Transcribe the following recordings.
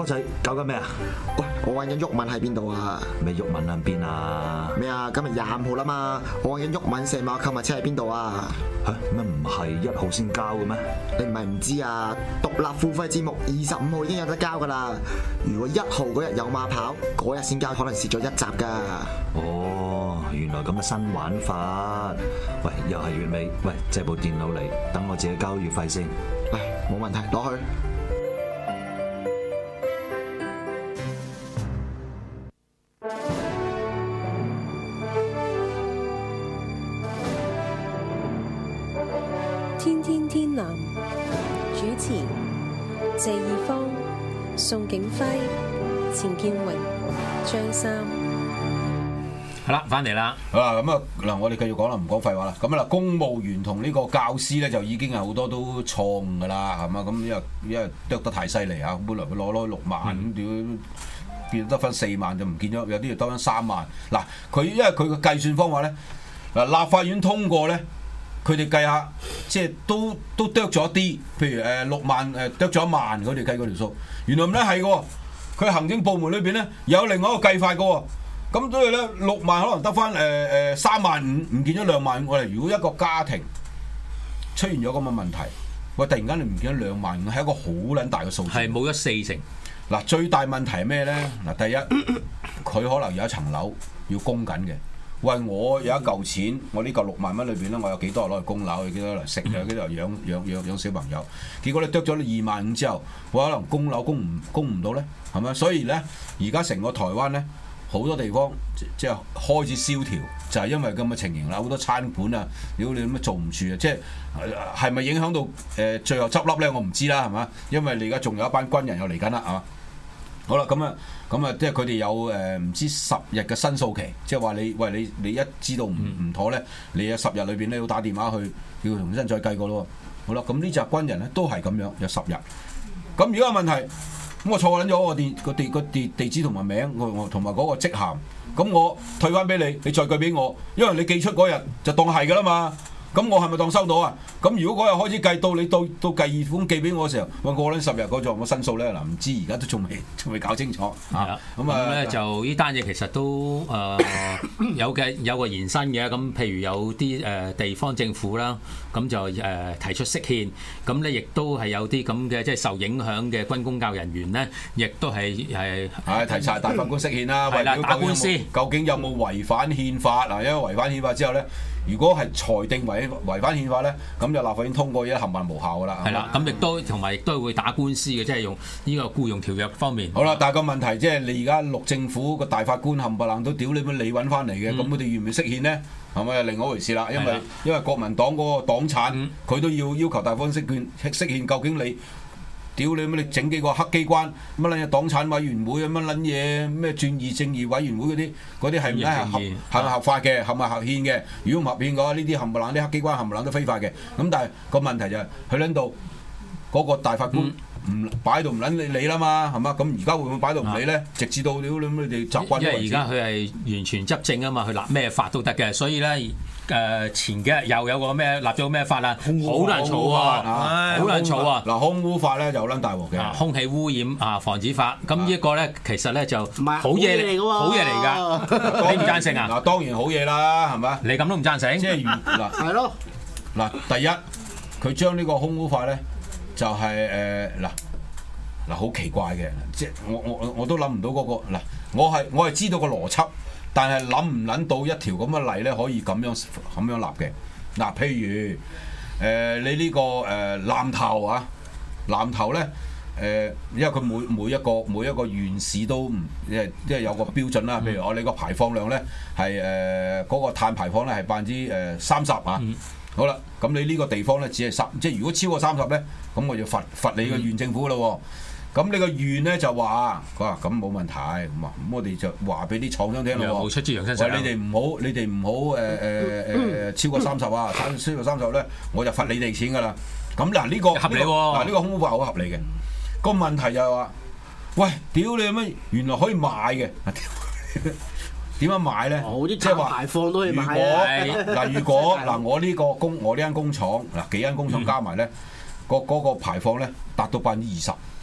仔搞緊咩啊？ 喂，我揾緊毓民喺邊度啊？ 咩毓民喺邊啊？ 咩啊？今日25號啦嘛，我揾緊毓民石馬購物車喺邊度啊？ 嚇咩唔係1號先交嘅咩？ 你唔係唔知啊？獨立付費節目25號已經有得交噶啦。如果1號嗰日有馬跑，嗰日先交，可能蝕咗1集噶。 哦，原來咁嘅新玩法。喂，又係月尾，喂，借部電腦嚟，等我自己交月費先。 唉，冇問題，攞去。 天天天藍主持謝義方、宋景輝、錢建榮、張三。 好啦，翻嚟啦。 好啦，咁啊嗱，我哋繼續講啦，唔講廢話啦。咁啊嗱，公務員同呢個教師咧，就已經係好多都錯誤噶啦，係嘛？咁因為剁得太犀利啊！本來佢攞6萬咁點變得翻4萬就唔見咗，有啲就得翻3萬。嗱，佢因為佢個計算方法咧，嗱立法院通過咧。佢哋計下，即係都剁咗啲，譬如6萬剁咗1萬，佢哋計嗰條數。原來唔咧係嘅，佢行政部門裏邊咧有另外一個計法嘅喎。咁所以咧6萬可能得翻3萬5，唔見咗2萬5。我哋如果一個家庭出現咗咁嘅問題，喂，突然間你唔見咗2萬5，係一個好撚大嘅數字。 係冇咗40%。 嗱，最大問題係咩咧？嗱，第一佢可能有一層樓要供緊嘅。喂，我有一嚿錢，我呢嚿6萬蚊裏邊咧，我有幾多攞嚟供樓，有幾多嚟食，有幾多養小朋友。結果你剁咗2萬5之後，我可能供樓供唔到咧，係咪？所以咧，而家成個台灣咧，好多地方即係開始蕭條，就係因為咁嘅情形啦。好多餐館啊，如果你咁樣做唔住啊，即係咪影響到最後執笠咧？我唔知啦，係嘛？因為你而家仲有一班軍人又嚟緊啦，係嘛？好啦，咁啊，即係佢哋有唔知10日嘅申訴期，即係話你一知道唔妥咧，你有10日裏邊咧要打電話去要重新再計過咯。好啦，咁呢隻軍人咧都係咁樣，有10日。咁如果有問題，咁我錯撚咗個地址同埋名，我同埋嗰個職銜，咁我退翻俾你，你再寄俾我，因為你寄出嗰日就當係㗎啦嘛。咁我係咪當收到啊？咁如果嗰日開始計到你到計2款寄俾我嘅時候，我過咗10日嗰陣，我申訴咧嗱，唔知而家都仲未搞清楚嚇。 咁咧就呢單嘢其實都有個延伸嘅。咁譬如有啲地方政府啦，咁就提出釋憲，咁咧亦都係有啲咁嘅即係受影響嘅軍公教人員咧，亦都係提晒大法官釋憲啦。 係啦，打官司究竟有冇違反憲法嗱？因為違反憲法之後咧。如果係裁定違反憲法咧，咁就立法院通過，一冚唪唥無效噶啦。 係啦，咁亦都會打官司嘅，即係用呢個僱傭條約方面。 好啦，但係個問題即係你而家陸政府個大法官冚唪唥都屌你乜你揾翻嚟嘅，咁佢哋願唔願釋憲咧？係咪另外一回事啦？因為國民黨嗰個黨產，佢都要求大法官釋憲，究竟你？屌你乜！你整幾個黑機關乜撚嘢黨產委員會乜撚嘢咩轉移正義委員會嗰啲係唔係合法嘅？係咪合憲嘅？如果唔合憲嘅話，呢啲冚唪唥啲黑機關冚唪唥都非法嘅。咁但係個問題就係佢撚到嗰個大法官唔擺到唔撚理啦嘛，係嘛？咁而家會唔會擺到唔理咧？直至到屌你乜你哋習慣。 因為而家佢係完全執政啊嘛，佢立咩法都得嘅，所以咧。前幾日又有個咩立咗咩法啊，好難嘈啊，好難嘈啊！ 嗱，空污法咧就撚大鑊嘅， 空氣污染防止法，咁呢一個咧其實咧就好嘢嚟嘅喎，好嘢嚟㗎，你唔贊成啊？ 嗱，當然好嘢啦，係咪？ 你咁都唔贊成？ 即係嗱， 係咯。 嗱，第一佢將呢個空污法咧就係嗱好奇怪嘅，即係我都諗唔到嗰個嗱，我係知道個邏輯。但係諗唔諗到一條咁嘅例咧，可以咁樣立嘅嗱？譬如你呢個南投啊，南投咧因為佢每一個縣市都即係有個標準啦。譬如我哋個排放量咧係嗰個碳排放咧係30%啊。好啦，咁你呢個地方咧只係10，即係如果超過30咧，咁我就罰你個縣政府咯喎。咁你個縣咧就話，佢話咁冇問題，咁我哋就話俾啲廠商聽咯喎。 出豬羊身上。 你哋唔好超過30啊，超過30咧，我就罰你哋錢㗎啦。咁嗱呢個合理喎， 嗱呢個空污法好合理嘅。個問題就係話，喂，屌你乜？原來可以買嘅。點樣買咧？ 即係話排放都可以買啊！ 如果我呢間工廠幾間工廠加埋咧，嗰個排放咧達到20%。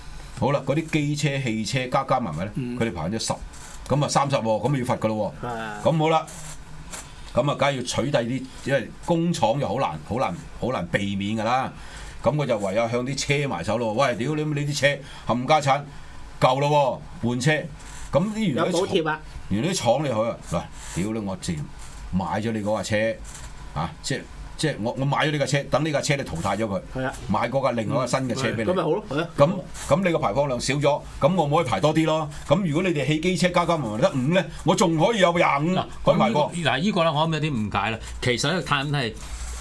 好啦，嗰啲機車、汽車加埋埋咧，佢哋10%，咁啊30喎，咁咪要罰噶咯喎。咁好啦，咁啊梗係要取締啲，因為工廠又好難避免㗎啦。咁我就唯有向啲車埋手咯。喂，屌你啲車冚家產舊咯喎，換車。咁啲原來有補貼啊！ 原來啲廠你去啊，嗱，屌你我自然買咗你嗰架車啊，即係我買咗呢架車，等呢架車你淘汰咗佢， 係啊， 買嗰架另外一架新嘅車俾你， 咁咪好咯，係啊。 咁你個排放量少咗，咁我咪可以排多啲咯。咁如果你哋汽機車加埋埋得5咧，我仲可以有25可以排過。 嗱，依個咧我諗有啲誤解啦。其實咧探係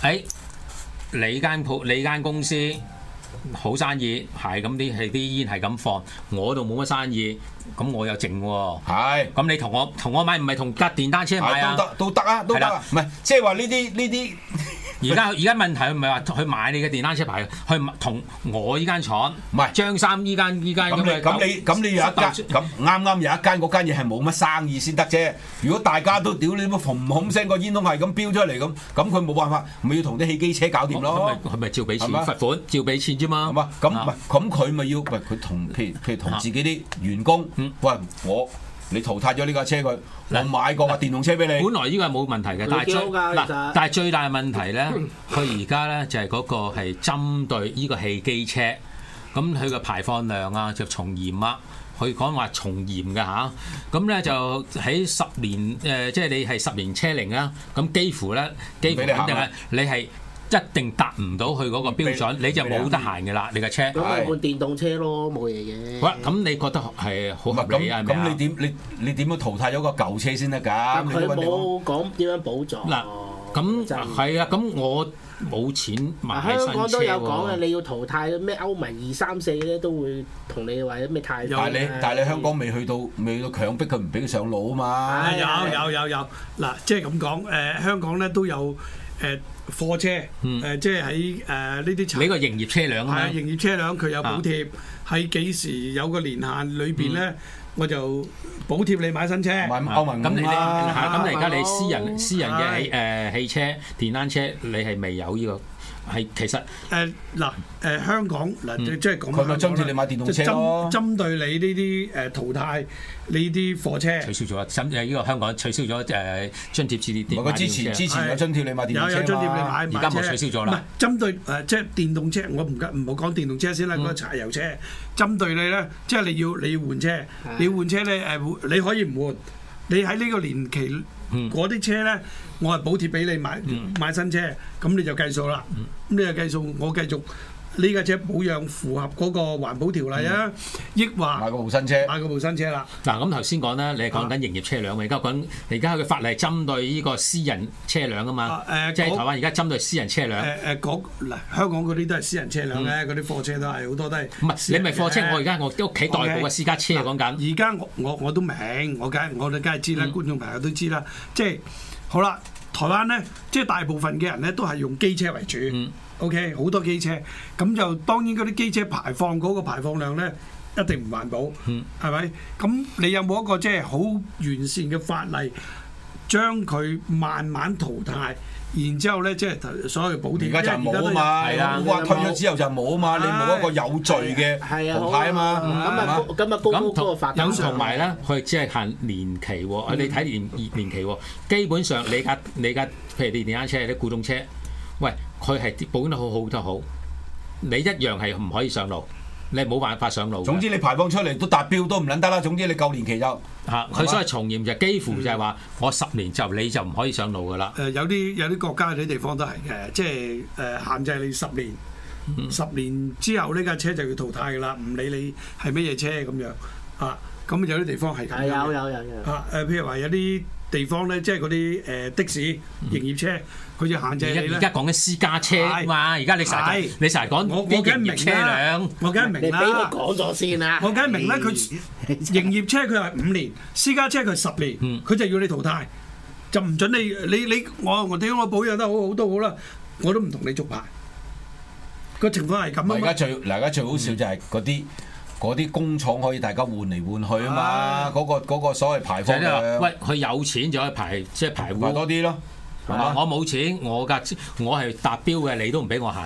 你間公司好生意，係咁啲煙係咁放，我度冇乜生意，咁我有剩喎。係。咁你同我買唔係同架電單車買啊？ 都得啊，都得啊。唔係，即係話呢啲。 而家問題唔係話去買你嘅電單車牌，去同我依間廠，唔係張三依間咁你有一間咁啱有一間嗰間嘢係冇乜生意先得啫。如果大家都屌你乜轟轟聲個煙筒係咁飆出嚟咁佢冇辦法，咪要同啲汽機車搞掂咯。佢咪照俾錢罰款，照俾錢啫嘛。係嘛？咁佢咪要佢同譬如同自己啲員工，喂你淘汰咗呢架車佢，我買過架電動車俾你。本來呢個係冇問題嘅，但係最大嘅問題咧，佢而家咧就係嗰個係針對呢個汽機車，咁佢個排放量啊就從嚴啊，佢講話從嚴嘅嚇，咁咧就喺10年即係你係10年車齡啦，咁幾乎肯定係你係。一定達唔到佢嗰個標準，你就冇得行嘅啦，你架車。咁咪換電動車咯，冇嘢嘅。好啦，咁你覺得係好合理啊？咁你點樣淘汰咗個舊車先得㗎？ 佢冇講點樣補助。 嗱，咁係啊，咁我冇錢買新車喎。 香港都有講嘅，你要淘汰咩歐盟234咧，都會同你話咩態度。 但係你香港未去到強迫佢唔俾佢上路啊嘛。 有嗱，即係咁講，香港咧都有貨車即係喺呢啲你個營業車輛啊， 營業車輛佢有補貼，喺幾時有個年限裏邊咧，我就補貼你買新車。 咁你而家你私人嘅汽車、電單車，你係未有呢個？係其實香港嗱即係講佢咪津貼你買電動車咯， 針對你呢啲淘汰呢啲貨車取消咗，呢個香港取消咗津貼至啲電。 佢之前有津貼你買電動車， 有津貼你買車， 而家冇取消咗啦。 唔係針對即係電動車，我唔好講電動車先啦，嗰個柴油車針對你咧，即係你要換車，你要換車咧你可以唔換，你喺呢個年期。嗰啲車咧，我係補貼俾你買新車，咁你就計數啦。咁你就計數，我繼續呢架車保養符合嗰個環保條例啊，抑或買個部新車啦。 嗱，咁頭先講咧，你係講緊營業車輛，而家佢法例針對呢個私人車輛啊嘛。即係台灣而家針對私人車輛。 香港嗰啲都係私人車輛咧，嗰啲貨車都係好多都係。唔係， 你咪貨車，我而家我屋企代步嘅私家車講緊。 而家我都明，我哋梗係知啦，觀眾朋友都知啦。即係好啦，台灣咧，即係大部分嘅人咧都係用機車為主。OK， 好多機車，咁就當然嗰啲機車排放嗰個排放量咧，一定唔環保，係咪？咁你有冇一個即係好完善嘅法例，將佢慢慢淘汰，然之後咧即係所有嘅補貼？ 而家就冇啊嘛，係啦，退咗之後就冇啊嘛，你冇一個有罪嘅淘汰啊嘛， 咁高嗰個法。 咁同埋咧，佢只係限年期喎，你睇年期喎，基本上你架譬如你電單車、啲古董車，喂。佢係保養得好好都好，你一樣係唔可以上路，你冇辦法上路。 總之你排放出嚟都達標都唔撚得啦。總之你夠年期就佢所謂從嚴就幾乎就係話我10年就你就唔可以上路噶啦。 有啲國家有啲地方都係嘅，即係限制你10年，10年之後呢架車就要淘汰噶啦，唔理你係乜嘢車咁樣啊。咁有啲地方係咁樣。有譬如話有啲地方咧，即係嗰啲的士營業車。佢就限制你咧。而家講緊私家車嘛，而家你成日講啲營業車輛， 我梗係明啦。 你俾我講咗先啦。 我梗係明啦，佢營業車佢係5年，私家車佢係10年，佢就要你淘汰，就唔準你我點我保養得好都好啦，我都唔同你續牌。個情況係咁啊嘛。 而家最好笑就係嗰啲工廠可以大家換嚟換去啊嘛，嗰個所謂排放量。 喂，佢有錢就可以即係排污多啲咯。 我冇錢，我係達標嘅，你都唔俾我行。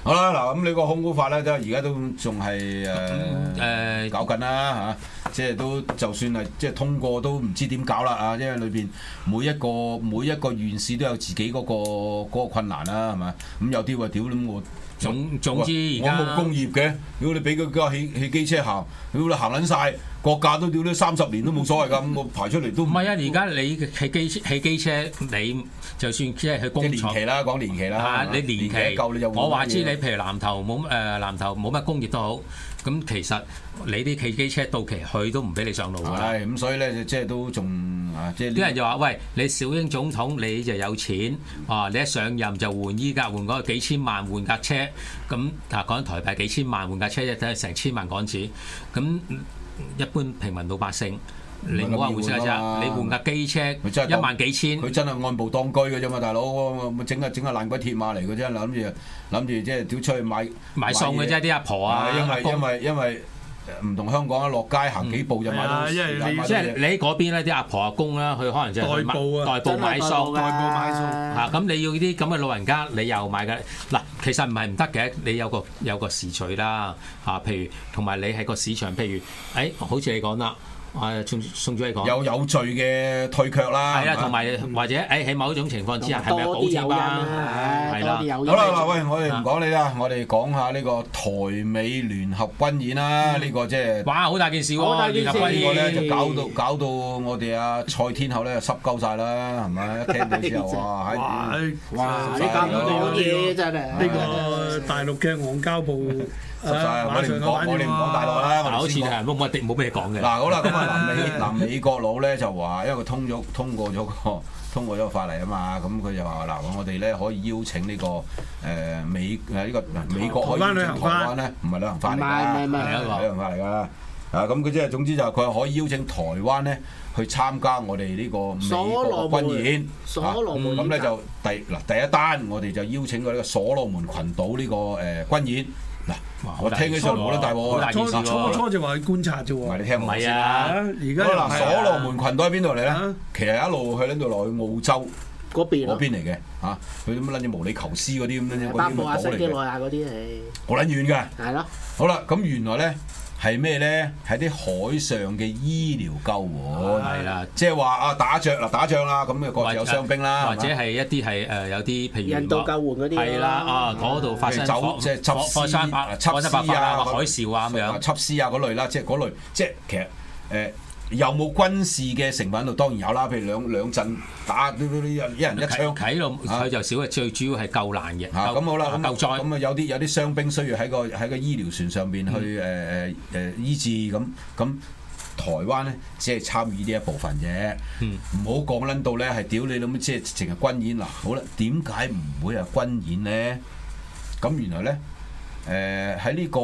好啦，嗱咁你個控股法咧，都而家都仲係搞緊啦嚇，即係都就算係即係通過都唔知點搞啦啊，因為裏邊每一個縣市都有自己嗰個困難啦，係咪？咁有啲話屌咁我。 總之而家我冇工業嘅，如果你俾佢架汽機車行，如果你行撚晒，國價都屌你30年都冇所謂㗎，咁我排出嚟都唔係啊！而家你汽機車，你就算即係去工廠， 年期啦，講年期啦， 你年期夠你就我話知你譬如南頭冇乜工業都好，咁其實你啲汽機車到期佢都唔俾你上路㗎啦。 係咁，所以咧即係都仲即係啲人就話：喂，你小英總統你就有錢啊！你一上任就換依家換嗰個幾千萬換架車，咁講緊台幣幾千萬換架車，即係成千萬港紙。咁一般平民老百姓，你唔好話換車啫，你換架機車1萬幾千， 佢真係按部當居嘅啫嘛，大佬咪整下爛鬼鐵馬嚟嘅啫，諗住即係屌出去買餸嘅啫，啲阿婆啊， 因為唔同香港啊，落街行幾步就買到。 因為即係你喺嗰邊咧，啲阿婆阿公啦，佢可能就係代步買餸嚇。咁你要啲咁嘅老人家，你又買嘅嗱，其實唔係唔得嘅，你有個時序啦嚇。譬如同埋你係個市場，譬如好似你講啦。送咗你講有罪嘅退卻啦， 係啦，同埋或者喺某一種情況之下，係咪補貼啊？係啦， 好啦嗱，喂，我哋唔講你啦，我哋講下呢個台美聯合軍演啦，呢個即係哇， 好大件事喎！ 聯合軍演咧就搞到我哋阿蔡天后咧濕鳩晒啦，係咪？一聽到之後哇， 你搞到啲嘢真係呢個大陸嘅外交部。 濕晒，我哋唔講大陸啦， 好似係冇咩講嘅。 嗱好啦，咁啊美國佬咧就話，因為佢通過咗個法例啊嘛，咁佢就話嗱，我哋咧可以邀請呢個美國可以邀請台灣咧，唔係旅行法嚟㗎，唔係旅行法嚟㗎。啊咁佢即係總之就係佢可以邀請台灣咧去參加我哋呢個美國軍演。 所羅門咁咧就第一單，我哋就邀請過呢個所羅門群島呢個軍演。嗱，我聽起上嚟冇得大鑊， 初就話去觀察啫喎。 唔係你聽我先啦。 而家嗱，所羅門群島喺邊度嚟咧？其實一路去落去澳洲嗰邊嚟嘅嚇，佢乜撚嘢毛里求斯嗰啲咁樣巴布亞新幾內島嚟嘅， 亞嗰啲係好撚遠㗎。 係咯。 好啦，咁原來咧係咩咧？係啲海上嘅醫療救援， 係啦， 即係話啊打仗啦，咁嘅各自有傷兵啦， 或者係一啲係有啲譬如人道救援嗰啲係啦嗰度發生即係緝私啊、 海嘯啊咁樣， 緝私啊嗰類啦，即係嗰類，即係其實有冇軍事嘅成分喺度？當然有啦，譬如兩陣打一人一槍， 喺度佢就少，最主要係救難嘅。 咁好啦， 救災咁啊有啲傷兵需要喺個醫療船上邊去醫治咁。台灣咧只係參與呢一部分啫，唔好講撚到咧係屌你老母，即係淨係軍演嗱。好啦，點解唔會係軍演咧？咁原來咧喺呢個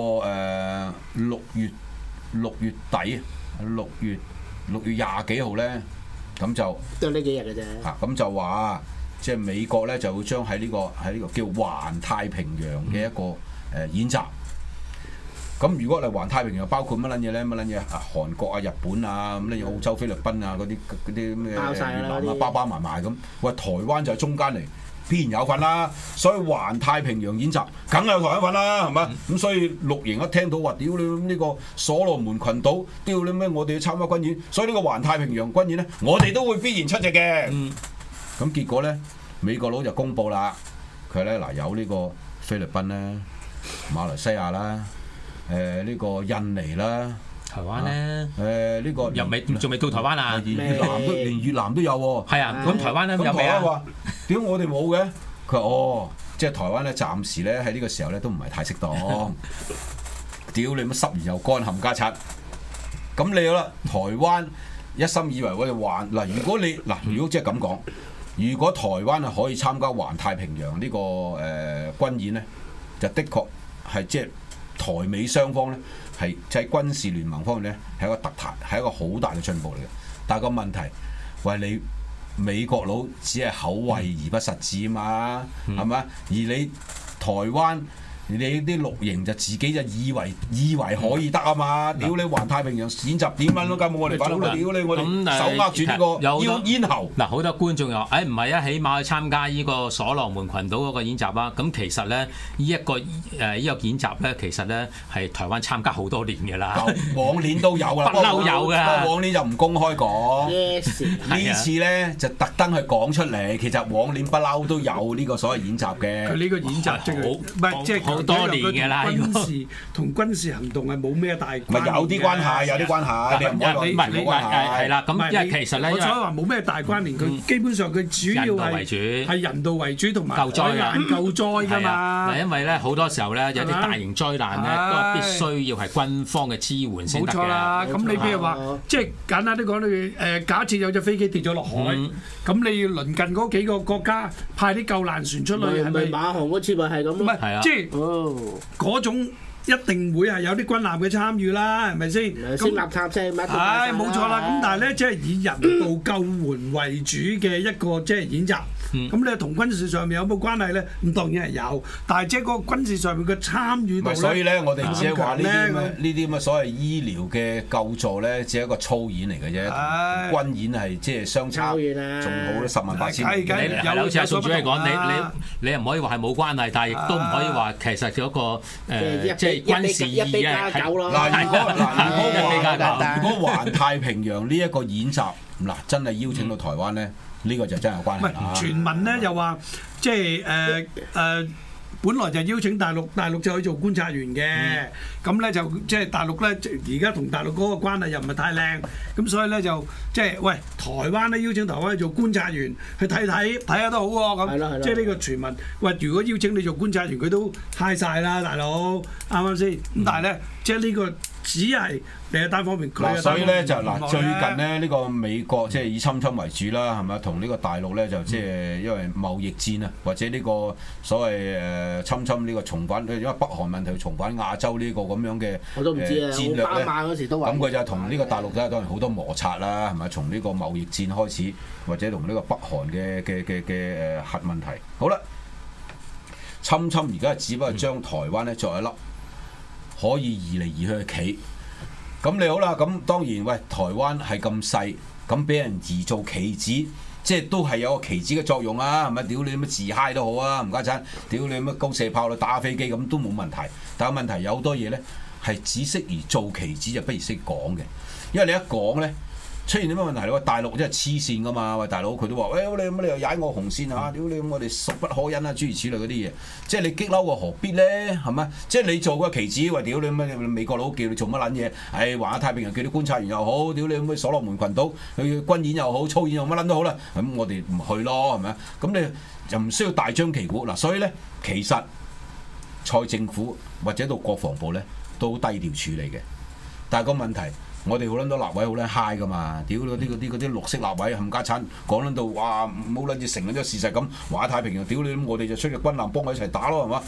6月底6月20幾號咧，咁就都呢幾日嘅啫。 咁就話即係美國咧就會將喺呢個叫環太平洋嘅一個演習。咁如果嚟環太平洋包括乜撚嘢咧？乜撚嘢韓國啊、日本啊、咁咧澳洲、菲律賓啊嗰啲咩越南啊，包埋咁。喂，台灣就喺中間嚟，必然有份啦。所以環太平洋演習梗係有台灣份啦，係嘛？咁所以綠營一聽到話，屌你呢個所羅門群島，屌你咩？我哋要參加軍演，所以呢個環太平洋軍演咧，我哋都會必然出席嘅。咁結果咧，美國佬就公佈啦，佢咧嗱有呢個菲律賓啦、馬來西亞啦。呢個印尼啦， 台灣咧， 呢個仲未到台灣啊？ 連越南都有喎。 係啊，咁台灣咧有未啊？ 點解我哋冇嘅？佢話即係台灣咧，暫時咧喺呢個時候咧都唔係太適當。屌你乜濕完又乾冚家鏟，咁你好啦，台灣一心以為我哋環嗱，如果即係咁講，如果台灣係可以參加環太平洋呢個軍演咧，就的確係即係。台美雙方咧係即係軍事聯盟方面咧係一個特彈，係一個好大嘅進步嚟嘅。但係個問題，喂你美國佬只係口惠而不實至啊嘛，係咪？而你台灣你啲綠營就自己就以為可以得啊嘛！屌你環太平洋演習點撚都搞冇我哋反到，屌你我哋手握住呢個咽喉。 嗱，好多觀眾又話：唔係啊，起碼去參加呢個所羅門群島嗰個演習啊！咁其實咧，呢個演習咧，其實咧係台灣參加好多年嘅啦。 往年都有啦， 不嬲有㗎。 不過往年就唔公開講。呢次咧就特登去講出嚟，其實往年不嬲都有呢個所謂演習嘅。 佢呢個演習即係好多年嘅啦。 軍事同軍事行動係冇咩大關係。 咪有啲關係，有啲關係。你唔可以話冇關係。 係啦，咁因為其實咧， 我所以話冇咩大關聯。佢基本上佢主要係人道為主同埋救災啊， 救災㗎嘛。 嗱，因為咧好多時候咧有啲大型災難咧都係必須要係軍方嘅支援先得嘅。冇錯啦， 咁你譬如話，即係簡單啲講，你假設有隻飛機跌咗落海，咁你要鄰近嗰幾個國家派啲救難船出去，係咪馬航嗰次咪係咁咯？ 係啊， 即係嗰種一定會係有啲軍艦嘅參與啦，係咪先？ 先立塔聲， 係冇錯啦。咁但係咧，即係以人道救援為主嘅一個即係演習。咁你同軍事上面有冇關係咧？咁當然係有，但係即係嗰個軍事上面嘅參與度咧。 所以咧，我哋只係話呢啲咁嘅所謂醫療嘅救助咧，只係一個操演嚟嘅啫。軍演係即係相差，仲好10萬8千。 係好似阿宋主任講，你又唔可以話係冇關係，但係亦都唔可以話其實嗰個即係軍事意義啊。 嗱，如果環太平洋呢一個演習嗱真係邀請到台灣咧？呢個就真係有關係啦。 傳聞咧又話，即係本來就邀請大陸就去做觀察員嘅，咁咧就即係大陸咧，而家同大陸嗰個關係又唔係太靚，咁所以咧就即係喂台灣咧邀請台灣去做觀察員去睇下都好喎，咁即係呢個傳聞。喂，如果邀請你做觀察員，佢都嗨晒啦，大佬啱唔啱先？咁但係咧，即係呢個只係你係單方面。 所以咧就最近咧呢個美國即係以侵為主啦，係咪？同呢個大陸咧就即係因為貿易戰啊，或者呢個所謂侵呢個重返，因為北韓問題重返亞洲呢個咁樣嘅戰略咧，咁佢就同呢個大陸咧當然好多摩擦啦，係咪？從呢個貿易戰開始，或者同呢個北韓嘅核問題。好啦，侵而家只不過將台灣咧作為一粒可以移嚟移去嘅棋。咁你好啦，咁當然喂，台灣係咁細，咁俾人移做棋子，即係都係有個棋子嘅作用啊，係咪？屌你乜自嗨都好啊，唔家陣，屌你乜高射炮去打飛機咁都冇問題。但係問題有好多嘢咧係只適宜做棋子，就不如識講嘅，因為你一講咧出現啲乜問題？你話大陸真係黐線噶嘛？喂，大佬佢都話：喂，你又踩我紅線嚇！屌你，我哋熟不可忍啊！諸如此類嗰啲嘢，即係你激嬲我何必咧？係咪？即係你做個棋子，喂，屌你乜美國佬叫你做乜撚嘢？唉，環下太平洋叫啲觀察員又好，屌你咁所羅門群島去軍演又好，操演又乜撚都好啦。咁我哋唔去咯，係咪啊？咁你就唔需要大張旗鼓嗱。所以咧，其實蔡政府或者到國防部咧都好低調處理嘅，但係個問題。我哋好撚多立委好撚 high 噶嘛，屌嗰啲綠色立委冚家產講撚到，哇冇撚住成咗事實咁，話太平洋屌你，我哋就出個軍艦幫佢一齊打咯，係嘛？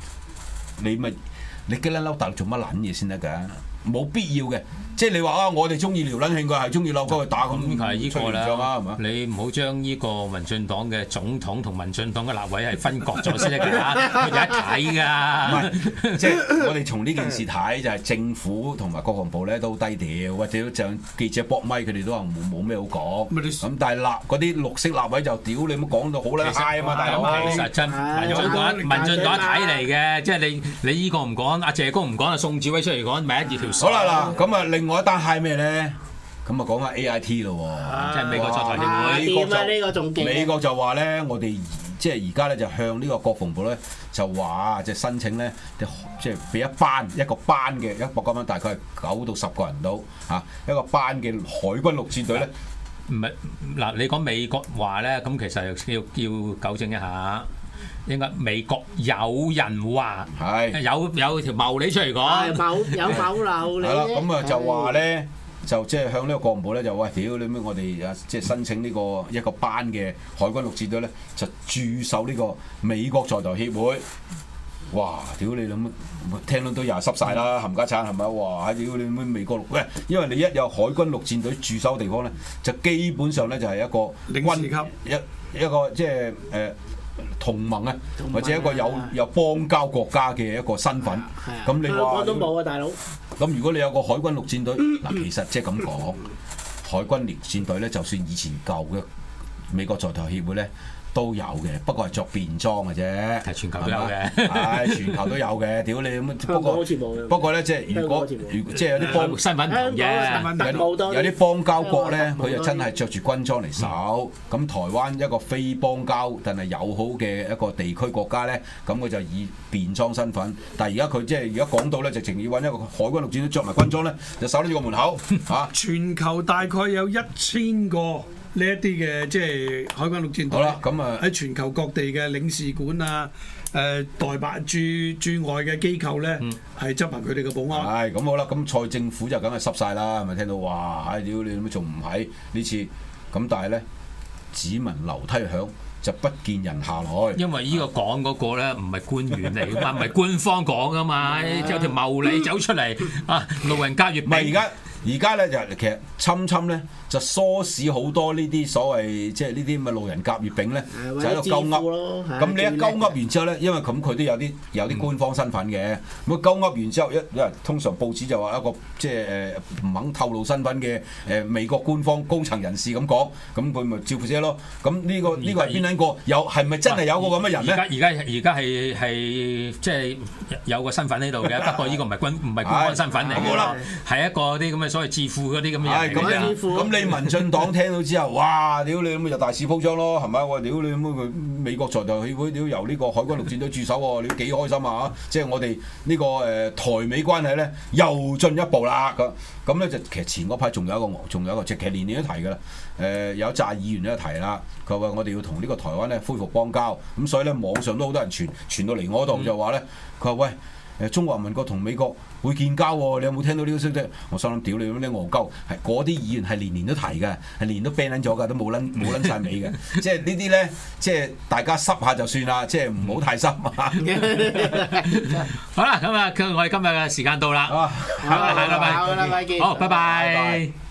你激撚嬲大陸做乜撚嘢先得㗎？冇必要嘅，即係你話啊，我哋中意撩撚興，佢係中意嬲鳩去打咁， 係呢個啦， 係嘛？ 你唔好將呢個民進黨嘅總統同民進黨嘅立委係分割咗先得㗎，佢哋一睇㗎。唔係，即係我哋從呢件事睇就係政府同埋國防部咧都低調，或者就記者搏咪，佢哋都話冇咩好講。咁但係嗰啲綠色立委就屌你冇講到好撚嗨啊嘛，大佬。 其實真民進黨睇嚟嘅，即係你呢個唔講，阿謝公唔講，阿宋志偉出嚟講，咪一條。 好啦嗱，咁啊，另外一單係咩咧？咁啊，講翻 AIT 咯， 即係美國作台協會。 美國就話咧，我哋即係而家咧就向呢個國防部咧就話即係申請咧，即係俾一個班嘅一個咁樣，大概係9到10個人到嚇一個班嘅海軍陸戰隊咧。 唔係嗱，你講美國話咧，咁其實要糾正一下。應該美國有人話係有條謬理出嚟講， 有謬漏理。 係啦，咁啊就話咧，就即係向呢個國防部咧就喂，屌你咩？我哋啊即係申請呢個一個班嘅海軍陸戰隊咧，就駐守呢個美國在台協會。哇！屌你諗，聽到都又濕晒啦，冚家鏟係咪？哇！屌你咩美國陸喂，因為你一有海軍陸戰隊駐守地方咧，就基本上咧就係一個領事級一個即係同盟啊，或者一個有邦交國家嘅一個身份。咁你話香港都冇啊，大佬。 咁如果你有個海軍陸戰隊，嗱其實即係咁講，海軍陸戰隊咧，就算以前舊嘅美國在台協會咧。都有嘅，不過係着便裝嘅啫。係全球都有嘅，係全球都有嘅。屌你咁，不過咧，即係如果即係有啲邦身份唔同嘅， 有啲邦交國咧，佢就真係着住軍裝嚟守。咁台灣一個非邦交但係友好嘅一個地區國家咧，咁佢就以便裝身份。但係而家佢即係而家講到咧，直情要揾一個海軍陸戰隊着埋軍裝咧，就守喺呢個門口嚇。 全球大概有1000個。呢一啲嘅即係海軍陸戰隊，好啦，咁啊喺全球各地嘅領事館啊、代辦駐外嘅機構咧，係執行佢哋嘅保安。 係咁好啦，咁蔡政府就梗係濕晒啦，係咪聽到哇？唉屌你咁仲唔喺呢次？咁但係咧，只聞樓梯響，就不見人下來。 因為呢個講嗰個咧唔係官員嚟㗎嘛，唔係官方講㗎嘛，有條茂利走出嚟啊，路人甲乙丙。 唔係而家咧就其實侵咧就唆使好多呢啲所謂即係呢啲咁嘅路人甲乙丙咧，就喺度鳩噏。咁你一鳩噏完之後咧，因為咁佢都有啲官方身份嘅。咁鳩噏完之後，因為通常報紙就話一個即係唔肯透露身份嘅美國官方高層人士咁講，咁佢咪照寫咯。咁呢個係邊撚個？有係咪真係有個咁嘅人咧？ 而家係即係有個身份喺度嘅，不過呢個唔係官方身份嚟嘅，係一個啲咁嘅。所謂智庫嗰啲咁嘅嘢， 咁你民進黨聽到之後，哇！屌你咁就大肆鋪張咯，係咪？我屌你咁佢美國在台協會屌由呢個海軍陸戰隊駐守喎，你幾開心啊！即係我哋呢個台美關係咧又進一步啦。咁咧就其實前嗰排仲有一個，其實年年都提㗎啦。有一紮議員都提啦，佢話我哋要同呢個台灣咧恢復邦交，咁所以咧網上都好多人傳到嚟我度就話咧，佢話喂中華民國同美國會建交喎，你有冇聽到呢個消息？我心諗屌你咁啲戇鳩，係嗰啲議員係年年都提嘅，係年都 ban 撚咗㗎，都冇撚曬尾嘅。即係呢啲咧，即係大家濕下就算啦，即係唔好太濕啊！ 好啦，咁啊，我哋今日嘅時間到啦， 好，下個禮拜見， 好，拜拜。